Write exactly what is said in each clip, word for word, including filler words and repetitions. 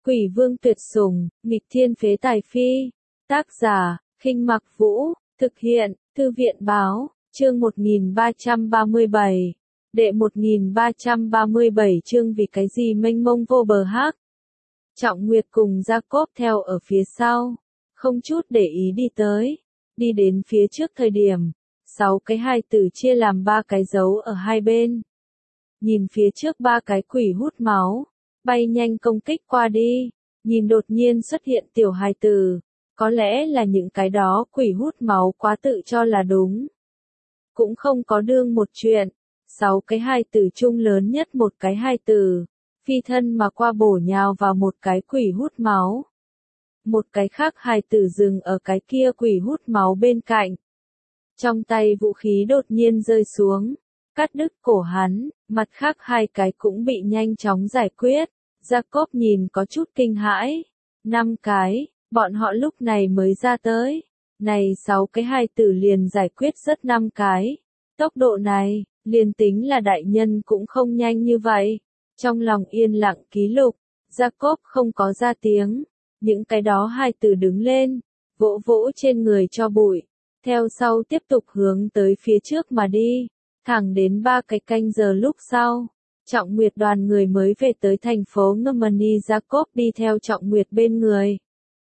Quỷ vương tuyệt sủng, nghịch thiên phế tài phi. Tác giả, Khinh Mặc Vũ, thực hiện, Thư viện báo, chương một nghìn ba trăm ba mươi bảy. Đệ một nghìn ba trăm ba mươi bảy chương vì cái gì mênh mông vô bờ hắc. Trọng Nguyệt cùng Jacob theo ở phía sau, không chút để ý đi tới, đi đến phía trước thời điểm, sáu cái hài tử chia làm ba cái dấu ở hai bên. Nhìn phía trước ba cái quỷ hút máu, bay nhanh công kích qua đi, nhìn đột nhiên xuất hiện tiểu hài tử, có lẽ là những cái đó quỷ hút máu quá tự cho là đúng. Cũng không có đương một chuyện, sáu cái hài tử chung lớn nhất một cái hài tử, phi thân mà qua bổ nhào vào một cái quỷ hút máu. Một cái khác hài tử dừng ở cái kia quỷ hút máu bên cạnh. Trong tay vũ khí đột nhiên rơi xuống, cắt đứt cổ hắn, mặt khác hai cái cũng bị nhanh chóng giải quyết. Jacob nhìn có chút kinh hãi. Năm cái, bọn họ lúc này mới ra tới. Này sáu cái hài tử liền giải quyết rất năm cái. Tốc độ này, liền tính là đại nhân cũng không nhanh như vậy. Trong lòng yên lặng ký lục, Jacob không có ra tiếng. Những cái đó hài tử đứng lên, vỗ vỗ trên người cho bụi. Theo sau tiếp tục hướng tới phía trước mà đi. Thẳng đến ba cái canh giờ lúc sau, Trọng Nguyệt đoàn người mới về tới thành phố Normandy. Jacob đi theo Trọng Nguyệt bên người.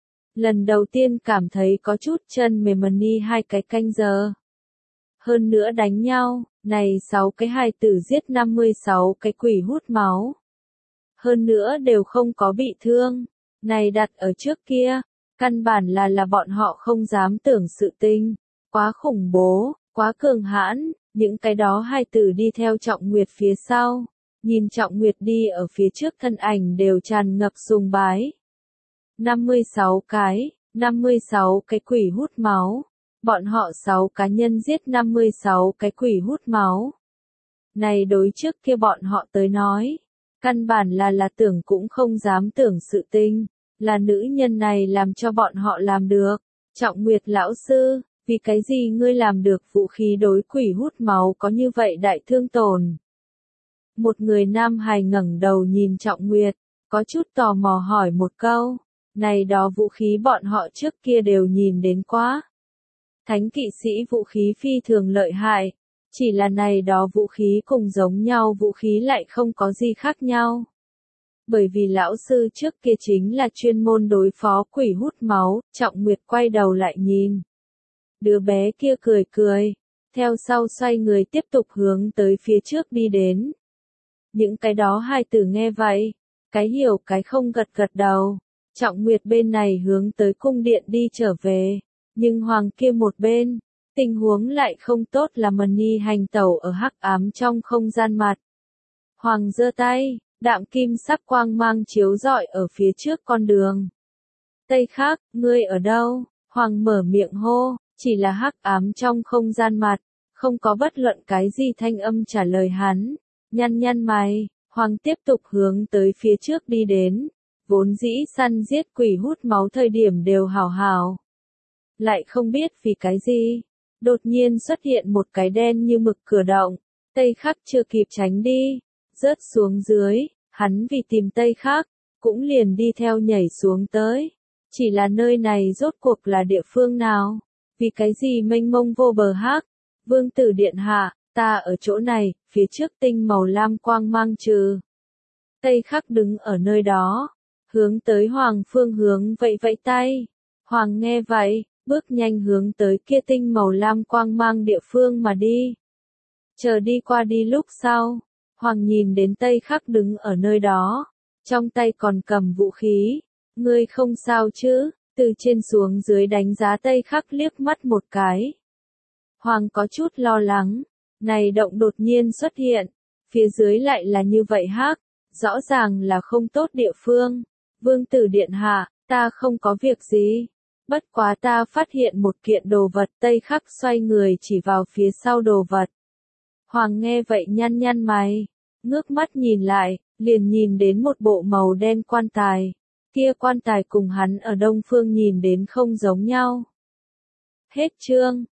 Lần đầu tiên cảm thấy có chút chân mềm đi hai cái canh giờ. Hơn nữa đánh nhau, này sáu cái hài tử giết năm mươi sáu cái quỷ hút máu. Hơn nữa đều không có bị thương. Này đặt ở trước kia, căn bản là là bọn họ không dám tưởng sự tình. Quá khủng bố, quá cường hãn. Những cái đó hai tử đi theo Trọng Nguyệt phía sau, nhìn Trọng Nguyệt đi ở phía trước thân ảnh đều tràn ngập sùng bái. năm mươi sáu cái, năm mươi sáu cái quỷ hút máu, bọn họ sáu cá nhân giết năm mươi sáu cái quỷ hút máu. Này đối trước kia bọn họ tới nói, căn bản là là tưởng cũng không dám tưởng sự tình, là nữ nhân này làm cho bọn họ làm được. Trọng Nguyệt lão sư, vì cái gì ngươi làm được vũ khí đối quỷ hút máu có như vậy đại thương tổn? Một người nam hài ngẩng đầu nhìn Trọng Nguyệt, có chút tò mò hỏi một câu. Này đó vũ khí bọn họ trước kia đều nhìn đến quá. Thánh kỵ sĩ vũ khí phi thường lợi hại, chỉ là này đó vũ khí cùng giống nhau vũ khí lại không có gì khác nhau. Bởi vì lão sư trước kia chính là chuyên môn đối phó quỷ hút máu. Trọng Nguyệt quay đầu lại nhìn. Đứa bé kia cười cười, theo sau xoay người tiếp tục hướng tới phía trước đi đến. Những cái đó hai tử nghe vậy, cái hiểu cái không gật gật đầu. Trọng Nguyệt bên này hướng tới cung điện đi trở về, nhưng Hoàng kia một bên, tình huống lại không tốt là Mani hành tẩu ở hắc ám trong không gian mặt. Hoàng giơ tay, đạm kim sắc quang mang chiếu rọi ở phía trước con đường. Tây Khác, ngươi ở đâu? Hoàng mở miệng hô. Chỉ là hắc ám trong không gian mặt, không có bất luận cái gì thanh âm trả lời hắn. Nhăn nhăn mày, Hoàng tiếp tục hướng tới phía trước đi đến. Vốn dĩ săn giết quỷ hút máu thời điểm đều hào hào. Lại không biết vì cái gì, đột nhiên xuất hiện một cái đen như mực cửa động. Tây Khắc chưa kịp tránh đi, rớt xuống dưới, hắn vì tìm Tây Khắc, cũng liền đi theo nhảy xuống tới. Chỉ là nơi này rốt cuộc là địa phương nào? Vì cái gì mênh mông vô bờ hắc? Vương tử điện hạ, ta ở chỗ này, phía trước tinh màu lam quang mang trừ. Tây Khắc đứng ở nơi đó, hướng tới Hoàng phương hướng vẫy vẫy tay. Hoàng nghe vậy, bước nhanh hướng tới kia tinh màu lam quang mang địa phương mà đi. Chờ đi qua đi lúc sau, Hoàng nhìn đến Tây Khắc đứng ở nơi đó, trong tay còn cầm vũ khí. Ngươi không sao chứ? Từ trên xuống dưới đánh giá Tây Khắc liếc mắt một cái. Hoàng có chút lo lắng, này động đột nhiên xuất hiện, phía dưới lại là như vậy hắc, rõ ràng là không tốt địa phương. Vương tử điện hạ, ta không có việc gì, bất quá ta phát hiện một kiện đồ vật. Tây Khắc xoay người chỉ vào phía sau đồ vật. Hoàng nghe vậy nhăn nhăn mày, ngước mắt nhìn lại, liền nhìn đến một bộ màu đen quan tài. Kia quan tài cùng hắn ở Đông Phương nhìn đến không giống nhau. Hết chương.